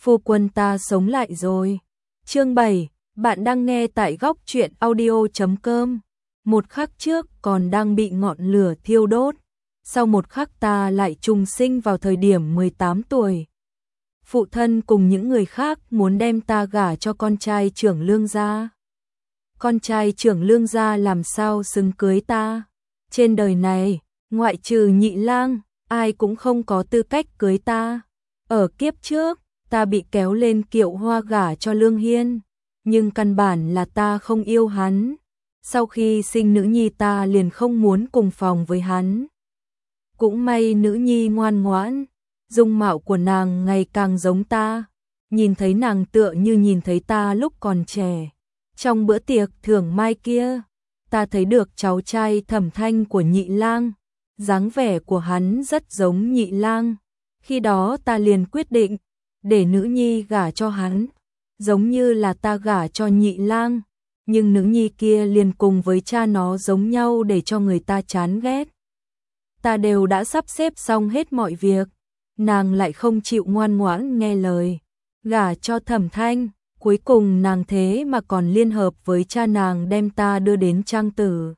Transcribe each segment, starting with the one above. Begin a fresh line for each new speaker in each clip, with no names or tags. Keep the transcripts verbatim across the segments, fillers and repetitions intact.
Phu quân ta sống lại rồi. Chương bảy, bạn đang nghe tại góc truyện audio chấm com. Một khắc trước còn đang bị ngọn lửa thiêu đốt, sau một khắc ta lại trùng sinh vào thời điểm mười tám tuổi. Phụ thân cùng những người khác muốn đem ta gả cho con trai trưởng Lương gia. Con trai trưởng Lương gia làm sao xứng cưới ta? Trên đời này, ngoại trừ Nhị Lang, ai cũng không có tư cách cưới ta. Ở kiếp trước, ta bị kéo lên kiệu hoa gả cho Lương Hiên, nhưng căn bản là ta không yêu hắn. Sau khi sinh nữ nhi ta liền không muốn cùng phòng với hắn. Cũng may nữ nhi ngoan ngoãn, dung mạo của nàng ngày càng giống ta, nhìn thấy nàng tựa như nhìn thấy ta lúc còn trẻ. Trong bữa tiệc thưởng mai kia, ta thấy được cháu trai Thẩm Thanh của Nhị Lang, dáng vẻ của hắn rất giống Nhị Lang. Khi đó ta liền quyết định để nữ nhi gả cho hắn, giống như là ta gả cho Nhị Lang, nhưng nữ nhi kia liền cùng với cha nó giống nhau để cho người ta chán ghét. Ta đều đã sắp xếp xong hết mọi việc, nàng lại không chịu ngoan ngoãn nghe lời, gả cho Thẩm Thanh, cuối cùng nàng thế mà còn liên hợp với cha nàng đem ta đưa đến trang tử.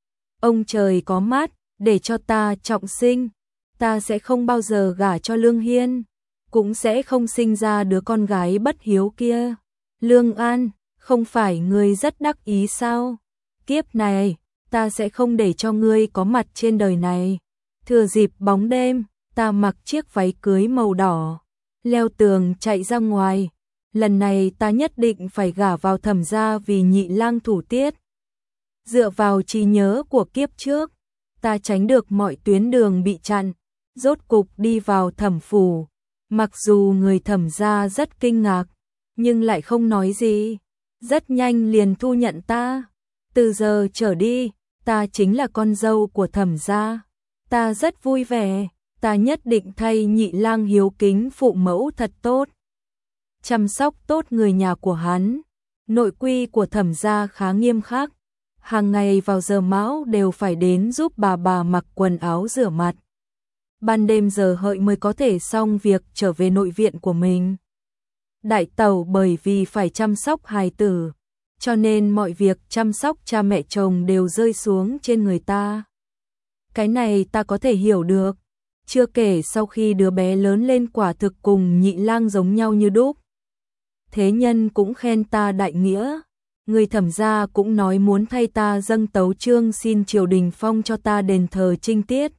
Ông trời có mắt, để cho ta trọng sinh, ta sẽ không bao giờ gả cho Lương Hiên, cũng sẽ không sinh ra đứa con gái bất hiếu kia. Lương An, không phải ngươi rất đắc ý sao? Kiếp này, ta sẽ không để cho ngươi có mặt trên đời này. Thừa dịp bóng đêm, ta mặc chiếc váy cưới màu đỏ, leo tường chạy ra ngoài. Lần này ta nhất định phải gả vào Thẩm gia vì Nhị Lang thủ tiết. Dựa vào trí nhớ của kiếp trước, ta tránh được mọi tuyến đường bị chặn, rốt cục đi vào Thẩm phủ. Mặc dù người Thẩm gia rất kinh ngạc, nhưng lại không nói gì, rất nhanh liền thu nhận ta. Từ giờ trở đi, ta chính là con dâu của Thẩm gia. Ta rất vui vẻ, ta nhất định thay Nhị Lang hiếu kính phụ mẫu thật tốt, chăm sóc tốt người nhà của hắn. Nội quy của Thẩm gia khá nghiêm khắc, hàng ngày vào giờ mão đều phải đến giúp bà bà mặc quần áo rửa mặt. Ban đêm giờ hợi mới có thể xong việc trở về nội viện của mình. Đại tẩu bởi vì phải chăm sóc hài tử, cho nên mọi việc chăm sóc cha mẹ chồng đều rơi xuống trên người ta. Cái này ta có thể hiểu được, chưa kể sau khi đứa bé lớn lên quả thực cùng Nhị Lang giống nhau như đúc. Thế nhân cũng khen ta đại nghĩa, người Thẩm gia cũng nói muốn thay ta dâng tấu chương xin triều đình phong cho ta đền thờ trinh tiết.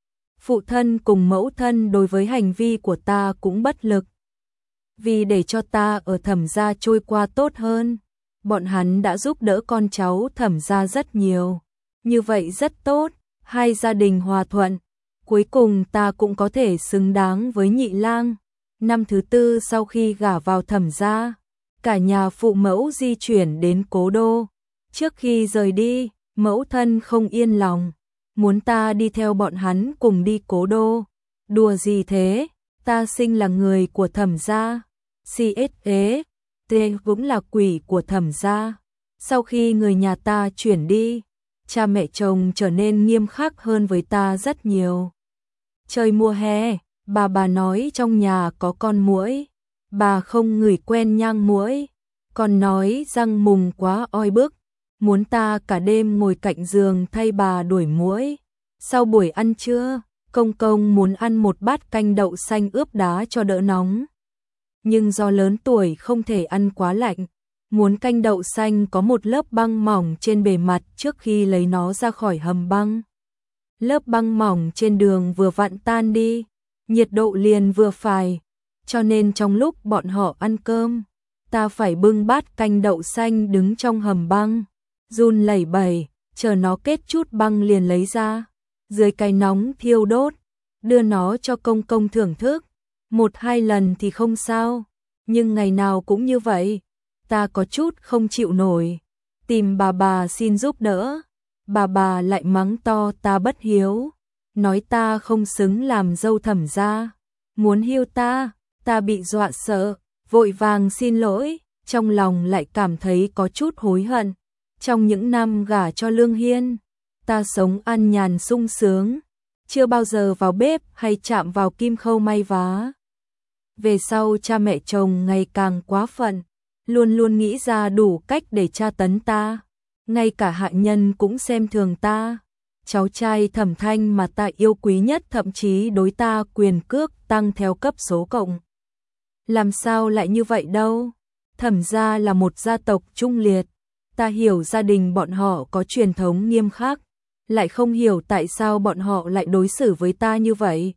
Phụ thân cùng mẫu thân đối với hành vi của ta cũng bất lực. Vì để cho ta ở Thẩm gia trôi qua tốt hơn, bọn hắn đã giúp đỡ con cháu Thẩm gia rất nhiều. Như vậy rất tốt, hai gia đình hòa thuận. Cuối cùng ta cũng có thể xứng đáng với Nhị Lang. Năm thứ tư sau khi gả vào Thẩm gia, cả nhà phụ mẫu di chuyển đến Cố Đô. Trước khi rời đi, mẫu thân không yên lòng, muốn ta đi theo bọn hắn cùng đi Cố Đô. Đùa gì thế, ta sinh là người của Thẩm gia, xê ét ế, T cũng là quỷ của Thẩm gia. Sau khi người nhà ta chuyển đi, cha mẹ chồng trở nên nghiêm khắc hơn với ta rất nhiều. Trời mùa hè, bà bà nói trong nhà có con muỗi, bà không ngửi quen nhang muỗi, còn nói răng mùng quá oi bức, muốn ta cả đêm ngồi cạnh giường thay bà đuổi muỗi. Sau buổi ăn trưa, công công muốn ăn một bát canh đậu xanh ướp đá cho đỡ nóng. Nhưng do lớn tuổi không thể ăn quá lạnh, muốn canh đậu xanh có một lớp băng mỏng trên bề mặt trước khi lấy nó ra khỏi hầm băng. Lớp băng mỏng trên đường vừa vặn tan đi, nhiệt độ liền vừa phải, cho nên trong lúc bọn họ ăn cơm, ta phải bưng bát canh đậu xanh đứng trong hầm băng, run lẩy bẩy, chờ nó kết chút băng liền lấy ra, dưới cái nóng thiêu đốt, đưa nó cho công công thưởng thức. Một hai lần thì không sao, nhưng ngày nào cũng như vậy, ta có chút không chịu nổi, tìm bà bà xin giúp đỡ. Bà bà lại mắng to ta bất hiếu, nói ta không xứng làm dâu Thẩm gia, muốn hiêu ta. Ta bị dọa sợ, vội vàng xin lỗi, trong lòng lại cảm thấy có chút hối hận. Trong những năm gả cho Lương Hiên, ta sống an nhàn sung sướng, chưa bao giờ vào bếp hay chạm vào kim khâu may vá. Về sau cha mẹ chồng ngày càng quá phận, luôn luôn nghĩ ra đủ cách để tra tấn ta, ngay cả hạ nhân cũng xem thường ta. Cháu trai Thẩm Thanh mà ta yêu quý nhất thậm chí đối ta quyền cước tăng theo cấp số cộng. Làm sao lại như vậy đâu? Thẩm gia là một gia tộc trung liệt, ta hiểu gia đình bọn họ có truyền thống nghiêm khắc, lại không hiểu tại sao bọn họ lại đối xử với ta như vậy.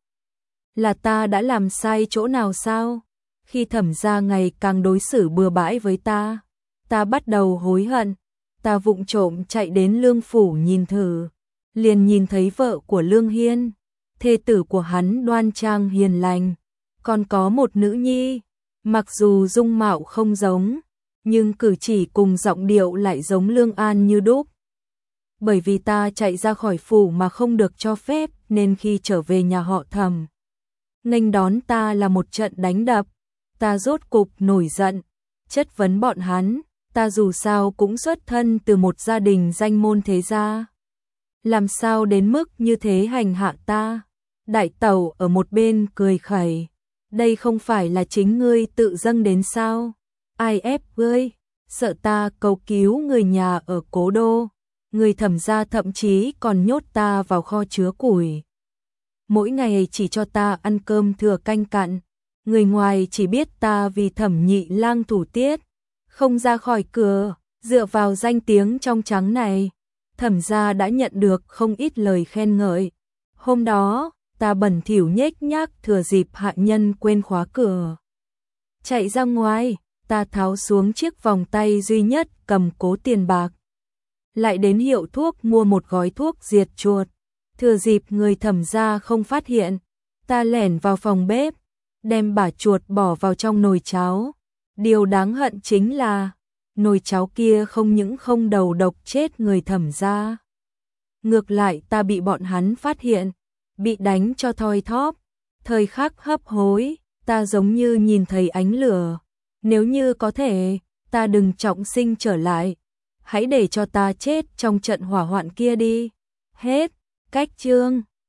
Là ta đã làm sai chỗ nào sao? Khi Thẩm gia ngày càng đối xử bừa bãi với ta, ta bắt đầu hối hận. Ta vụng trộm chạy đến Lương phủ nhìn thử, liền nhìn thấy vợ của Lương Hiên, thê tử của hắn đoan trang hiền lành, còn có một nữ nhi, mặc dù dung mạo không giống, nhưng cử chỉ cùng giọng điệu lại giống Lương An như đúc. Bởi vì ta chạy ra khỏi phủ mà không được cho phép, nên khi trở về nhà họ Thẩm, nghênh đón ta là một trận đánh đập. Ta rốt cục nổi giận, chất vấn bọn hắn, ta dù sao cũng xuất thân từ một gia đình danh môn thế gia, làm sao đến mức như thế hành hạ ta. Đại tẩu ở một bên cười khẩy, đây không phải là chính ngươi tự dâng đến sao? Ai ép ngươi? Sợ ta cầu cứu người nhà ở cố đô, người Thẩm gia thậm chí còn nhốt ta vào kho chứa củi. Mỗi ngày chỉ cho ta ăn cơm thừa canh cặn, người ngoài chỉ biết ta vì Thẩm nhị lang thủ tiết, không ra khỏi cửa. Dựa vào danh tiếng trong trắng này, Thẩm gia đã nhận được không ít lời khen ngợi. Hôm đó, ta bẩn thỉu nhếch nhác thừa dịp hạ nhân quên khóa cửa, chạy ra ngoài, ta tháo xuống chiếc vòng tay duy nhất cầm cố tiền bạc, lại đến hiệu thuốc mua một gói thuốc diệt chuột. Thừa dịp người Thẩm gia không phát hiện, ta lẻn vào phòng bếp, đem bả chuột bỏ vào trong nồi cháo. Điều đáng hận chính là nồi cháo kia không những không đầu độc chết người Thẩm gia, ngược lại ta bị bọn hắn phát hiện, bị đánh cho thoi thóp. Thời khắc hấp hối, ta giống như nhìn thấy ánh lửa. Nếu như có thể, ta đừng trọng sinh trở lại, hãy để cho ta chết trong trận hỏa hoạn kia đi. Hết. Cách chương